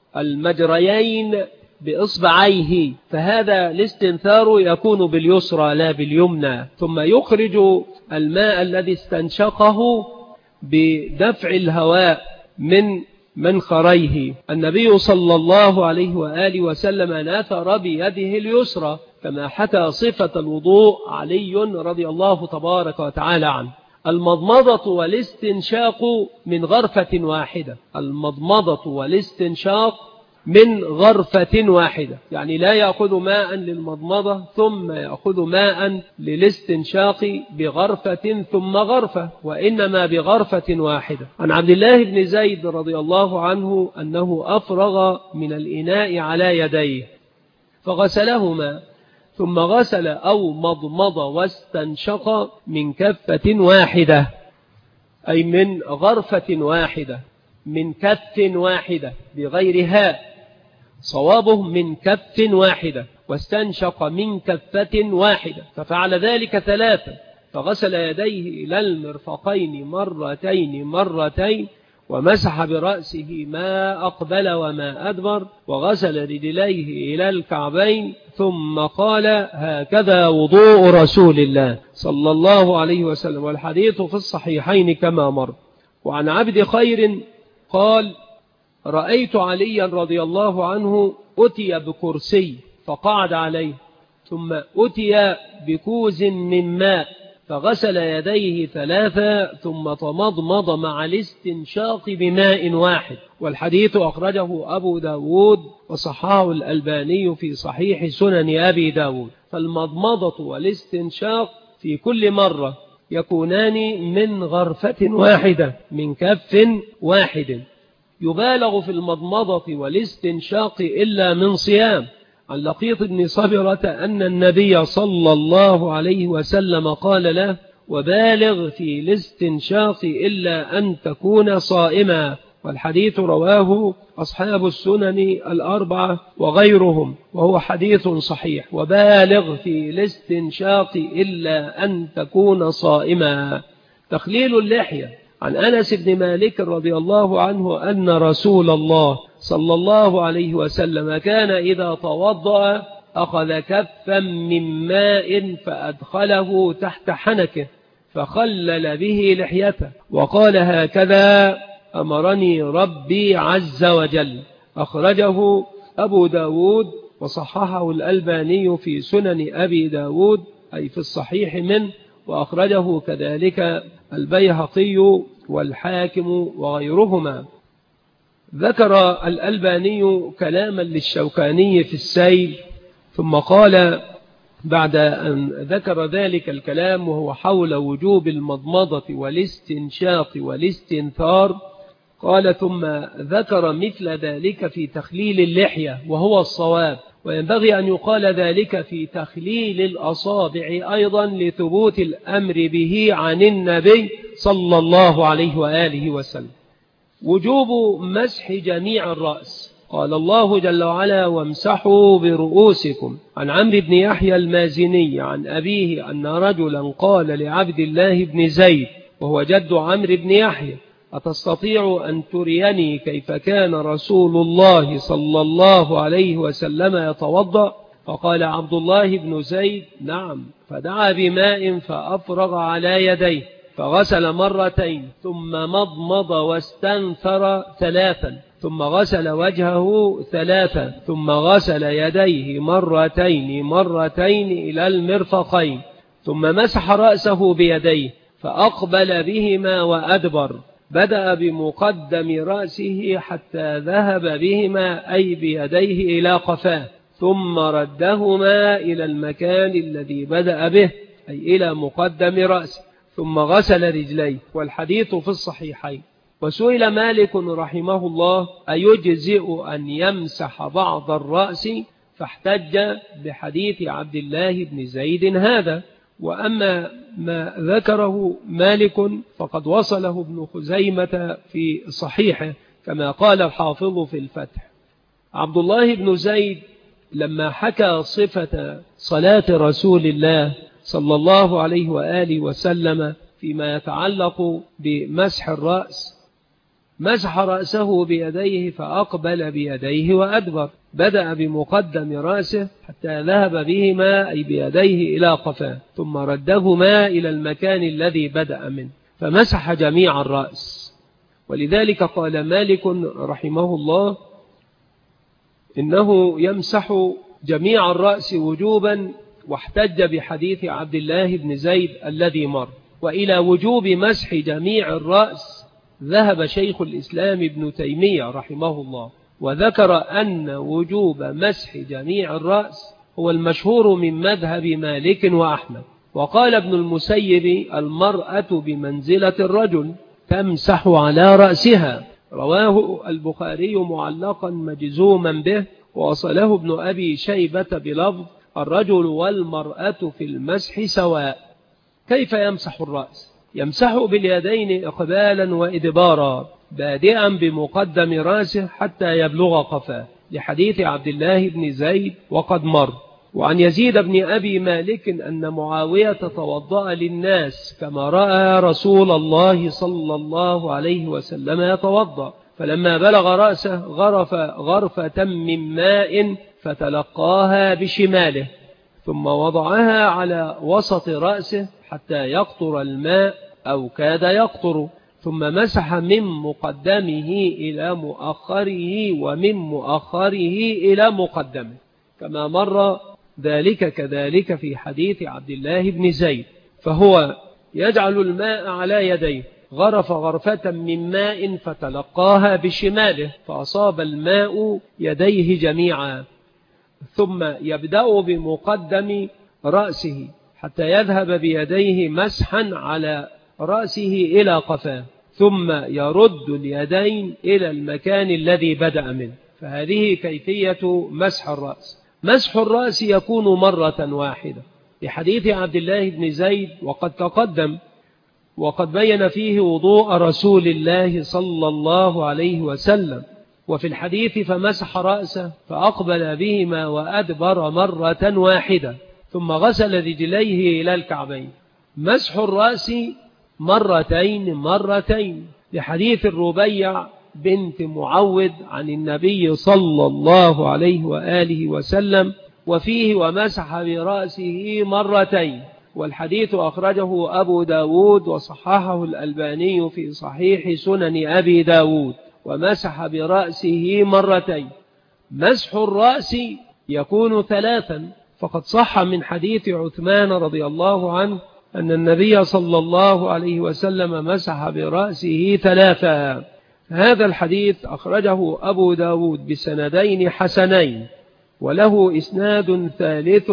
المجريين بإصبعيه، فهذا الاستنثار يكون باليسرى لا باليمنى، ثم يخرج الماء الذي استنشقه بدفع الهواء من منخريه. النبي صلى الله عليه وآله وسلم نثر بيده اليسرى كما حكى صفة الوضوء علي رضي الله تبارك وتعالى عنه. المضمضة والاستنشاق من غرفة واحدة، المضمضة والاستنشاق من غرفة واحدة، يعني لا يأخذ ماء للمضمضة ثم يأخذ ماء للاستنشاق بغرفة ثم غرفة، وإنما بغرفة واحدة. عن عبد الله بن زيد رضي الله عنه أنه أفرغ من الإناء على يديه فغسلهما، ثم غسل أو مضمض واستنشق من كفة واحدة، أي من غرفة واحدة، من كف واحدة بغير هاء، صوابه من كف واحدة، واستنشق من كفة واحدة، ففعل ذلك ثلاثة، فغسل يديه إلى المرفقين مرتين، ومسح برأسه ما أقبل وما أدبر، وغسل رجليه إلى الكعبين، ثم قال: هكذا وضوء رسول الله صلى الله عليه وسلم. والحديث في الصحيحين كما مر. وعن عبد خير قال: رأيت عليا رضي الله عنه أتي بكرسي فقعد عليه، ثم أتي بكوز من ماء فغسل يديه ثلاثة، ثم تمضمض مع الاستنشاق بماء واحد. والحديث أخرجه أبو داود وصححه الألباني في صحيح سنن أبي داود. فالمضمضة والاستنشاق في كل مرة يكونان من غرفة واحدة من كف واحد. يبالغ في المضمضة والاستنشاق إلا من صيام. عن لقيط بن صبرة أن النبي صلى الله عليه وسلم قال له: وبالغ في الاستنشاق إلا أن تكون صائما. والحديث رواه أصحاب السنن الأربعة وغيرهم، وهو حديث صحيح. وبالغ في الاستنشاق إلا أن تكون صائما. تخليل اللحية. عن أنس بن مالك رضي الله عنه أن رسول الله صلى الله عليه وسلم كان إذا توضأ أخذ كفا من ماء فأدخله تحت حنكه فخلل به لحيته وقال: هكذا أمرني ربي عز وجل. أخرجه أبو داود وصححه الألباني في سنن أبي داود، أي في الصحيح منه، وأخرجه كذلك البيهقي والحاكم وغيرهما. ذكر الألباني كلاما للشوكاني في السيل، ثم قال بعد أن ذكر ذلك الكلام وهو حول وجوب المضمضة والاستنشاق والاستنثار، قال: ثم ذكر مثل ذلك في تخليل اللحية، وهو الصواب، وينبغي أن يقال ذلك في تخليل الأصابع أيضا لثبوت الأمر به عن النبي صلى الله عليه وآله وسلم. وجوب مسح جميع الرأس. قال الله جل وعلا: وامسحوا برؤوسكم. عن عمرو بن يحيى المازني عن أبيه أن رجلا قال لعبد الله بن زيد وهو جد عمرو بن يحيى: أتستطيع أن تريني كيف كان رسول الله صلى الله عليه وسلم يتوضأ؟ فقال عبد الله بن زيد: نعم. فدعا بماء فأفرغ على يديه فغسل مرتين، ثم مضمض واستنثر ثلاثا، ثم غسل وجهه ثلاثا، ثم غسل يديه مرتين إلى المرفقين، ثم مسح رأسه بيديه فأقبل بهما وأدبر. بدأ بمقدم رأسه حتى ذهب بهما أي بيديه إلى قفاه، ثم ردهما إلى المكان الذي بدأ به أي إلى مقدم رأسه، ثم غسل رجليه. والحديث في الصحيحين. وسئل مالك رحمه الله: أيجزئ أن يمسح بعض الرأس؟ فاحتج بحديث عبد الله بن زيد هذا. وأما ما ذكره مالك فقد وصله ابن خزيمة في صحيحه كما قال الحافظ في الفتح. عبد الله بن زيد لما حكى صفة صلاة رسول الله صلى الله عليه وآله وسلم فيما يتعلق بمسح الرأس، مسح رأسه بيديه فأقبل بيديه وأدبر. بدأ بمقدم رأسه حتى ذهب بهما أي بيديه إلى قفاه، ثم ردهما إلى المكان الذي بدأ منه، فمسح جميع الرأس. ولذلك قال مالك رحمه الله: إنه يمسح جميع الرأس وجوبا، واحتج بحديث عبد الله بن زيد الذي مر. وإلى وجوب مسح جميع الرأس ذهب شيخ الإسلام ابن تيمية رحمه الله، وذكر أن وجوب مسح جميع الرأس هو المشهور من مذهب مالك وأحمد. وقال ابن المسيب المرأة بمنزلة الرجل تمسح على رأسها، رواه البخاري معلقا مجزوما به، ووصله ابن أبي شيبة بلفظ الرجل والمرأة في المسح سواء. كيف يمسح الرأس؟ يمسح باليدين إقبالا وإدبارا بادئا بمقدم رأسه حتى يبلغ قفاه، لحديث عبد الله بن زيد وقد مر. وعن يزيد بن أبي مالك أن معاوية توضأ للناس كما رأى رسول الله صلى الله عليه وسلم يتوضأ، فلما بلغ رأسه غرف غرفة من ماء فتلقاها بشماله، ثم وضعها على وسط رأسه حتى يقطر الماء أو كاد يقطر، ثم مسح من مقدمه إلى مؤخره ومن مؤخره إلى مقدمه، كما مر ذلك كذلك في حديث عبد الله بن زيد. فهو يجعل الماء على يديه، غرف غرفة من ماء فتلقاها بشماله فأصاب الماء يديه جميعا، ثم يبدأ بمقدم رأسه حتى يذهب بيديه مسحا على رأسه إلى قفاه، ثم يرد اليدين إلى المكان الذي بدأ منه. فهذه كيفية مسح الرأس. مسح الرأس يكون مرة واحدة لحديث عبد الله بن زيد وقد تقدم، وقد بين فيه وضوء رسول الله صلى الله عليه وسلم. وفي الحديث فمسح رأسه فأقبل بهما وأدبر مرة واحدة ثم غسل رجليه إلى الكعبين. مسح الرأس مرتين لحديث الربيع بنت معوذ عن النبي صلى الله عليه وآله وسلم، وفيه ومسح برأسه مرتين، والحديث أخرجه أبو داود وصححه الألباني في صحيح سنن أبي داود، ومسح برأسه مرتين. مسح الرأس يكون ثلاثا، فقد صح من حديث عثمان رضي الله عنه أن النبي صلى الله عليه وسلم مسح برأسه ثلاثا. هذا الحديث أخرجه أبو داود بسندين حسنين، وله إسناد ثالث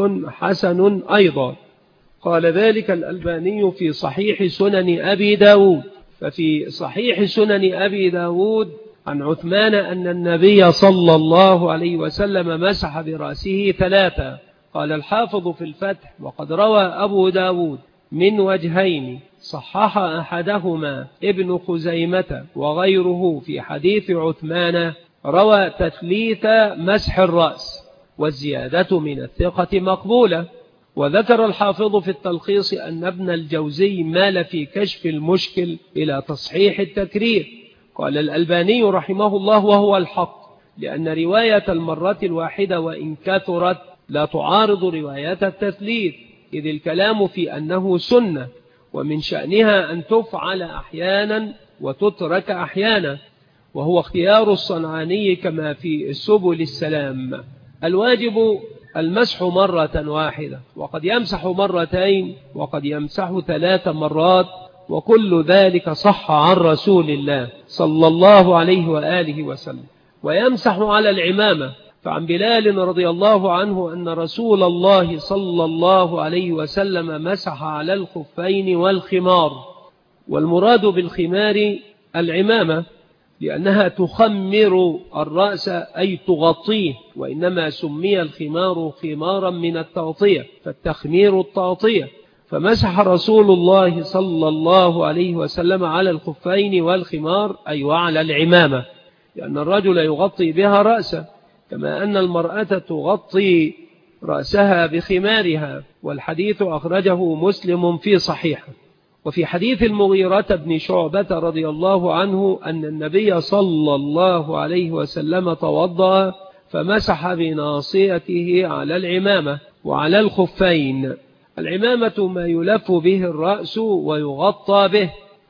حسن أيضا. قال ذلك الألباني في صحيح سنن أبي داود. ففي صحيح سنن أبي داود عن عثمان أن النبي صلى الله عليه وسلم مسح برأسه ثلاثا. قال الحافظ في الفتح وقد روى أبو داود من وجهين، صحح أحدهما ابن خزيمة وغيره في حديث عثمان روى تثليث مسح الرأس، والزيادة من الثقة مقبولة. وذكر الحافظ في التلخيص أن ابن الجوزي مال في كشف المشكل إلى تصحيح التكرير. قال الألباني رحمه الله وهو الحق، لأن رواية المرة الواحدة وإن كثرت لا تعارض رواية التثليث، إذ الكلام في أنه سنة، ومن شأنها أن تفعل أحيانا وتترك أحيانا، وهو اختيار الصنعاني كما في السبل السلام. الواجب المسح مرة واحدة، وقد يمسح مرتين، وقد يمسح 3 مرات، وكل ذلك صح عن رسول الله صلى الله عليه وآله وسلم. ويمسح على العمامة، فعن بلال رضي الله عنه أن رسول الله صلى الله عليه وسلم مسح على الخفين والخمار، والمراد بالخمار العمامة لأنها تخمر الرأس أي تغطيه، وإنما سمي الخمار خمارا من التغطية، فالتخمير التغطية. فمسح رسول الله صلى الله عليه وسلم على الخفين والخمار أي وعلى العمامة، لأن الرجل يغطي بها رأسه كما أن المرأة تغطي رأسها بخمارها. والحديث أخرجه مسلم في صحيحه. وفي حديث المغيرة بن شعبة رضي الله عنه أن النبي صلى الله عليه وسلم توضأ فمسح بناصيته على العمامة وعلى الخفين. العمامة ما يلف به الرأس ويغطى به،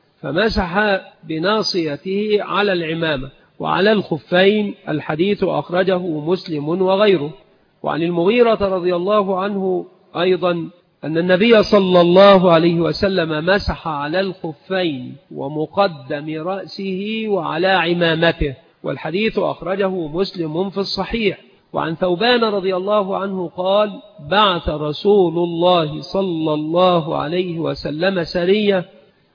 فمسح بناصيته على العمامة وعلى الخفين. الحديث أخرجه مسلم وغيره. وعن المغيرة رضي الله عنه أيضا أن النبي صلى الله عليه وسلم مسح على الخفين ومقدم رأسه وعلى عمامته، والحديث أخرجه مسلم في الصحيح. وعن ثوبان رضي الله عنه قال: بعث رسول الله صلى الله عليه وسلم سرية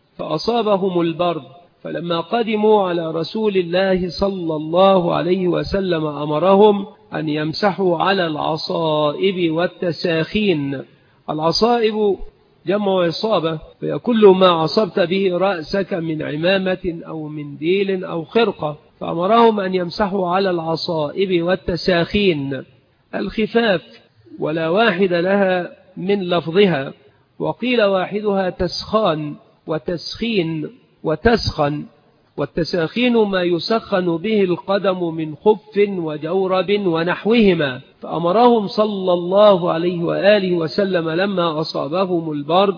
فأصابهم البرد، فلما قدموا على رسول الله صلى الله عليه وسلم أمرهم أن يمسحوا على العصائب والتساخين. العصائب جمع عصابة، فهي كل ما عصبت به رأسك من عمامة أو منديل أو خرقة، فأمرهم أن يمسحوا على العصائب والتساخين الخفاف، ولا واحد لها من لفظها، وقيل واحدها تسخان وتسخين وتسخن، والتساخين ما يسخن به القدم من خف وجورب ونحوهما. فأمرهم صلى الله عليه وآله وسلم لما أصابهم البرد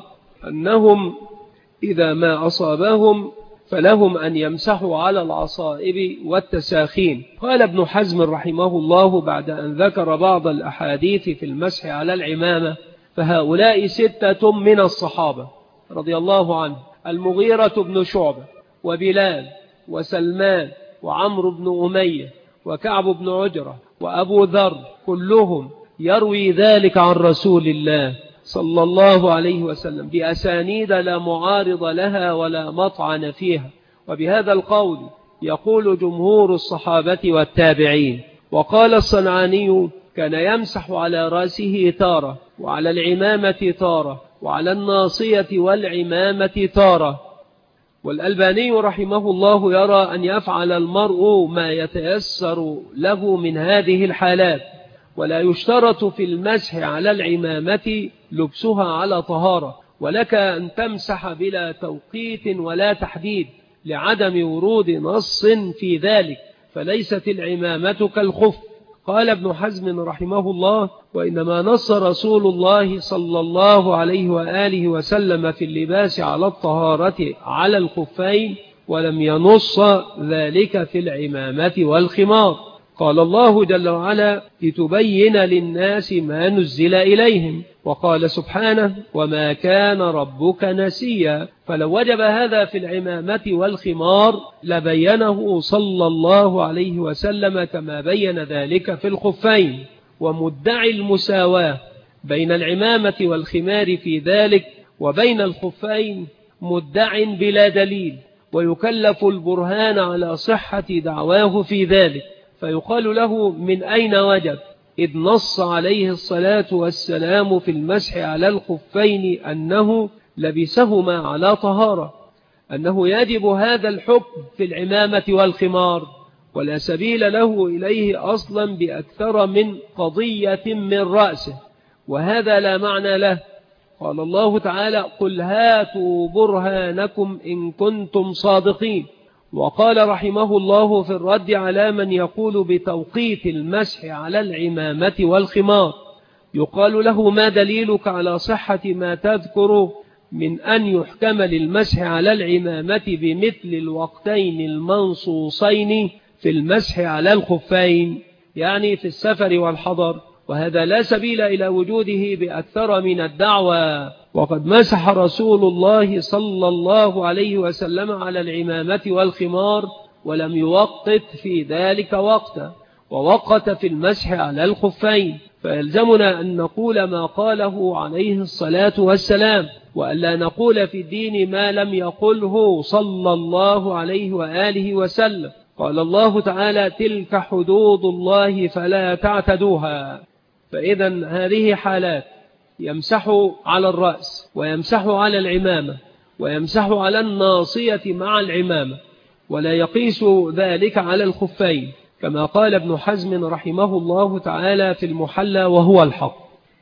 أنهم إذا ما أصابهم فلهم أن يمسحوا على العصائب والتساخين. قال ابن حزم رحمه الله بعد أن ذكر بعض الأحاديث في المسح على العمامة: فهؤلاء 6 من الصحابة رضي الله عنه: المغيرة بن شعبة، وبلال، وسلمان، وعمرو بن أمية، وكعب بن عجرة، وأبو ذر، كلهم يروي ذلك عن رسول الله صلى الله عليه وسلم بأسانيد لا معارض لها ولا مطعن فيها. وبهذا القول يقول جمهور الصحابة والتابعين. وقال الصنعاني: كان يمسح على رأسه تارة، وعلى العمامة تارة، وعلى الناصية والعمامة تارة. والألباني رحمه الله يرى أن يفعل المرء ما يتيسر له من هذه الحالات، ولا يشترط في المسح على العمامة لبسها على طهارة، ولك أن تمسح بلا توقيت ولا تحديد لعدم ورود نص في ذلك، فليست العمامة كالخف. قال ابن حزم رحمه الله: وإنما نص رسول الله صلى الله عليه وآله وسلم في اللباس على الطهارة على الخفين، ولم ينص ذلك في العمامة والخمار. قال الله جل وعلا: لتبين للناس ما نزل إليهم. وقال سبحانه: وما كان ربك نسيا. فلو وجب هذا في العمامة والخمار لبينه صلى الله عليه وسلم كما بين ذلك في الخفين. ومدعي المساواة بين العمامة والخمار في ذلك وبين الخفين مدع بلا دليل، ويكلف البرهان على صحة دعواه في ذلك، فيقال له: من أين وجب؟ إذ نص عليه الصلاة والسلام في المسح على الخفين أنه لبسهما على طهارة، أنه يجب هذا الحكم في العمامة والخمار، ولا سبيل له إليه أصلا بأكثر من قضية من رأسه، وهذا لا معنى له. قال الله تعالى: قل هاتوا برهانكم إن كنتم صادقين. وقال رحمه الله في الرد على من يقول بتوقيت المسح على العمامة والخمار: يقال له: ما دليلك على صحة ما تذكر من أن يحكم للمسح على العمامة بمثل الوقتين المنصوصين في المسح على الخفين، يعني في السفر والحضر، وهذا لا سبيل إلى وجوده بأكثر من الدعوى. وقد مسح رسول الله صلى الله عليه وسلم على العمامة والخمار ولم يوقت في ذلك وقتا، ووقت في المسح على الخفين، فيلزمنا أن نقول ما قاله عليه الصلاة والسلام، وألا نقول في الدين ما لم يقله صلى الله عليه وآله وسلم. قال الله تعالى: تلك حدود الله فلا تعتدوها. فإذا هذه حالات: يمسح على الرأس، ويمسح على العمامة، ويمسح على الناصية مع العمامة، ولا يقيس ذلك على الخفين، كما قال ابن حزم رحمه الله تعالى في المحلى وهو الحق.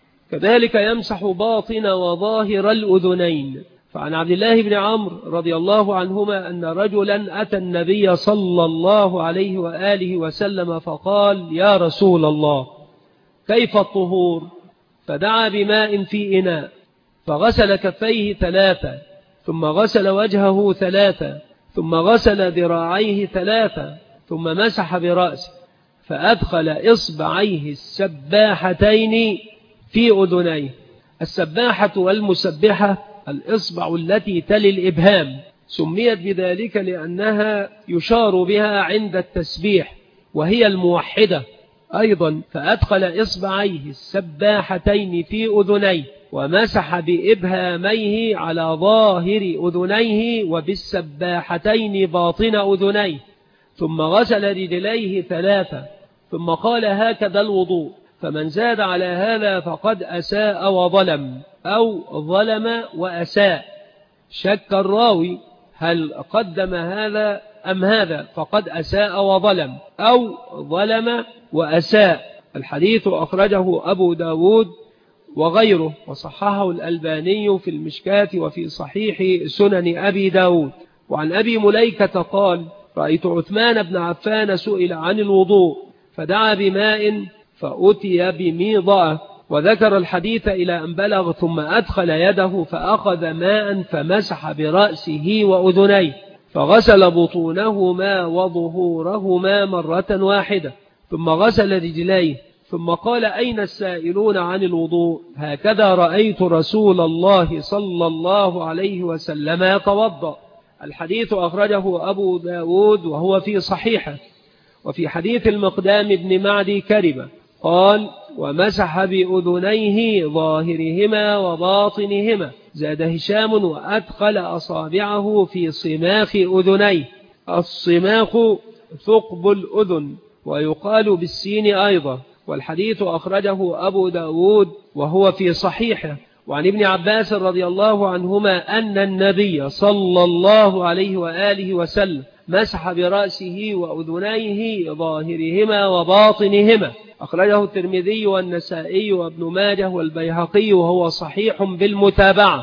كذلك يمسح باطن وظاهر الأذنين. فعن عبد الله بن عمرو رضي الله عنهما أن رجلا أتى النبي صلى الله عليه وآله وسلم فقال: يا رسول الله، كيف الطهور؟ فدعا بماء في إناء، فغسل كفيه 3، ثم غسل وجهه 3، ثم غسل ذراعيه 3، ثم مسح برأسه، فأدخل إصبعيه السباحتين في أذنيه. السباحة والمسبحة الإصبع التي تلي الإبهام، سميت بذلك لأنها يشار بها عند التسبيح، وهي الموحدة أيضا. فأدخل إصبعيه السباحتين في أذنيه ومسح بإبهاميه على ظاهر أذنيه وبالسباحتين باطن أذنيه، ثم غسل رجليه 3، ثم قال هكذا الوضوء، فمن زاد على هذا فقد أساء وظلم، أو ظلم وأساء. شك الراوي هل قدم هذا أم هذا، فقد أساء وظلم أو ظلم وأساء. الحديث أخرجه أبو داود وغيره، وصححه الألباني في المشكاة وفي صحيح سنن أبي داود. وعن أبي مليكة قال: رأيت عثمان بن عفان سئل عن الوضوء فدعا بماء فأتي بميضة، وذكر الحديث إلى أن بلغ ثم أدخل يده فأخذ ماء فمسح برأسه وأذنيه فغسل بطونهما وظهورهما مرة واحدة، ثم غسل رجليه، ثم قال: أين السائلون عن الوضوء؟ هكذا رأيت رسول الله صلى الله عليه وسلم يتوضأ. الحديث أخرجه أبو داود وهو في صحيحه. وفي حديث المقدام بن معدي كربة قال: ومسح بأذنيه ظاهرهما وباطنهما. زاد هشام: وأدخل أصابعه في صماخ أذنيه. الصماخ ثقب الأذن، ويقال بالسين أيضا. والحديث أخرجه أبو داود وهو في صحيحه. وعن ابن عباس رضي الله عنهما أن النبي صلى الله عليه وآله وسلم مسح برأسه وأذنيه ظاهرهما وباطنهما. أخرجه الترمذي والنسائي وابن ماجه والبيهقي وهو صحيح بالمتابعة.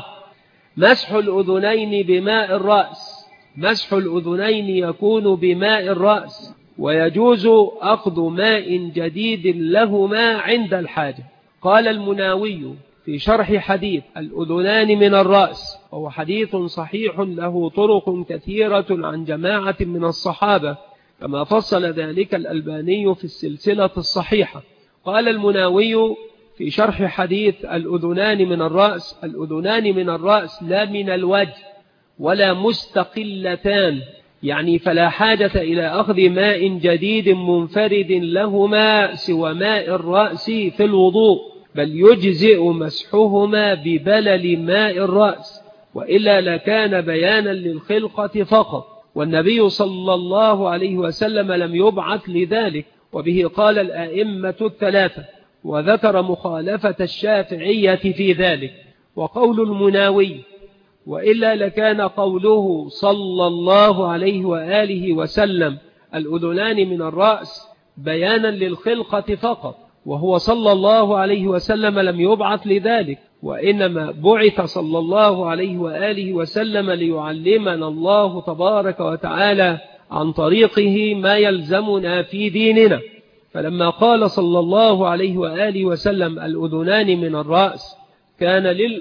مسح الأذنين بماء الرأس. مسح الأذنين يكون بماء الرأس، ويجوز أخذ ماء جديد لهما عند الحاجة. قال المناوي في شرح حديث الأذنان من الرأس، وهو حديث صحيح له طرق كثيرة عن جماعة من الصحابة، كما فصل ذلك الألباني في السلسلة الصحيحة. قال المناوي في شرح حديث الأذنان من الرأس: الأذنان من الرأس لا من الوجه ولا مستقلتان، يعني فلا حاجة إلى أخذ ماء جديد منفرد لهما سوى ماء الرأس في الوضوء، بل يجزئ مسحهما ببلل ماء الرأس، وإلا لكان بيانا للخلقة فقط، والنبي صلى الله عليه وسلم لم يبعث لذلك. وبه قال الأئمة الثلاثة، وذكر مخالفة الشافعية في ذلك. وقول المناوي: وإلا لكان قوله صلى الله عليه وآله وسلم الأذنان من الرأس بيانا للخلقة فقط، وهو صلى الله عليه وسلم لم يبعث لذلك، وإنما بعث صلى الله عليه وآله وسلم ليعلمنا الله تبارك وتعالى عن طريقه ما يلزمنا في ديننا. فلما قال صلى الله عليه وآله وسلم الأذنان من الرأس كان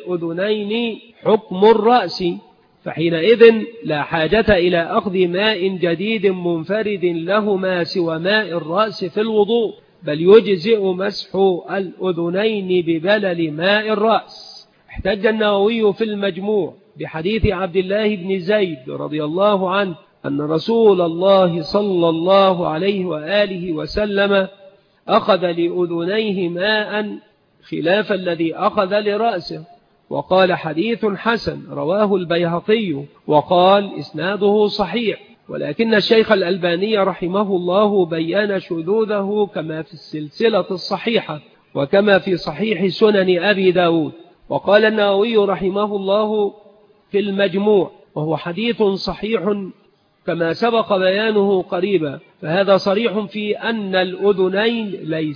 للأذنين حكم الرأس، فحينئذ لا حاجة إلى أخذ ماء جديد منفرد لهما سوى ماء الرأس في الوضوء، بل يجزئ مسح الأذنين ببلل ماء الرأس. احتج النووي في المجموع بحديث عبد الله بن زيد رضي الله عنه أن رسول الله صلى الله عليه وآله وسلم أخذ لأذنيه ماء خلاف الذي أخذ لرأسه، وقال حديث حسن رواه البيهقي، وقال إسناده صحيح، ولكن الشيخ الألباني رحمه الله بيّن شذوذه كما في السلسلة الصحيحة وكما في صحيح سنن أبي داود. وقال النووي رحمه الله في المجموع: وهو حديث صحيح كما سبق بيانه قريبا، فهذا صريح في أن الأذنين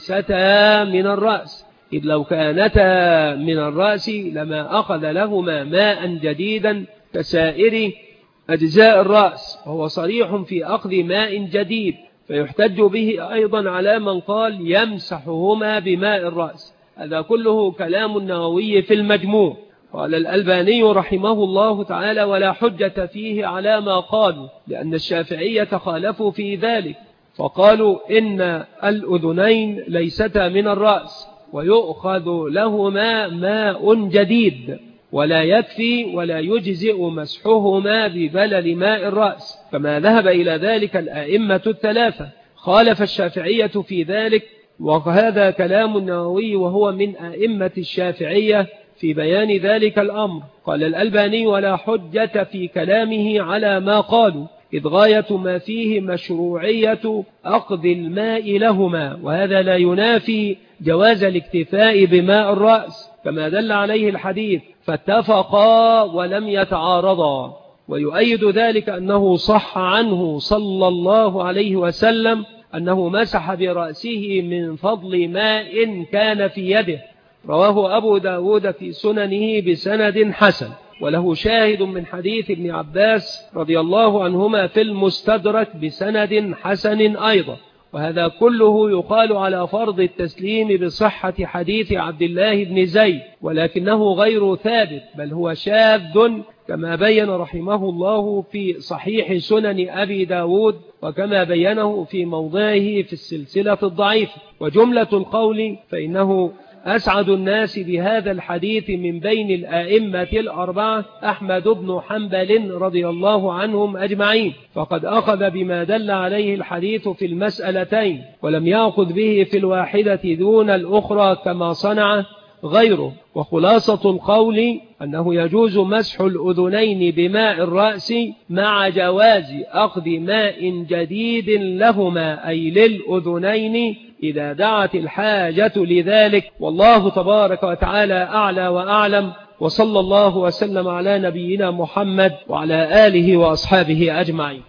ليستا من الرأس، إذ لو كانتا من الرأس لما أخذ لهما ماء جديدا كسائر أجزاء الرأس، وهو صريح في أخذ ماء جديد، فيحتج به أيضا على من قال يمسحهما بماء الرأس. هذا كله كلام النووي في المجموع. قال الألباني رحمه الله تعالى: ولا حجة فيه على ما قالوا، لأن الشافعية خالفوا في ذلك، فقالوا إن الأذنين ليستا من الرأس ويؤخذ لهما ماء جديد، ولا يكفي ولا يجزئ مسحهما ببلل ماء الرأس، كما ذهب إلى ذلك الأئمة الثلاثة. خالف الشافعية في ذلك، وهذا كلام النووي وهو من أئمة الشافعية في بيان ذلك الأمر. قال الألباني: ولا حجة في كلامه على ما قالوا، إذ غاية ما فيه مشروعية أخذ الماء لهما، وهذا لا ينافي جواز الاكتفاء بماء الرأس كما دل عليه الحديث، فاتفقا ولم يتعارضا. ويؤيد ذلك أنه صح عنه صلى الله عليه وسلم أنه مسح برأسه من فضل ماء كان في يده، رواه أبو داود في سننه بسند حسن، وله شاهد من حديث ابن عباس رضي الله عنهما في المستدرك بسند حسن أيضا. وهذا كله يقال على فرض التسليم بصحة حديث عبد الله بن زيد، ولكنه غير ثابت، بل هو شاذ كما بين رحمه الله في صحيح سنن أبي داود، وكما بينه في موضعه في السلسلة الضعيفة. وجملة القول فإنه أسعد الناس بهذا الحديث من بين الآئمة الأربعة أحمد بن حنبل رضي الله عنهم أجمعين، فقد أخذ بما دل عليه الحديث في المسألتين، ولم يأخذ به في الواحدة دون الأخرى كما صنع غيره. وخلاصة القول أنه يجوز مسح الأذنين بماء الرأس مع جواز أخذ ماء جديد لهما، أي للأذنين، إذا دعت الحاجة لذلك. والله تبارك وتعالى أعلى وأعلم، وصلى الله وسلم على نبينا محمد وعلى آله وأصحابه أجمعين.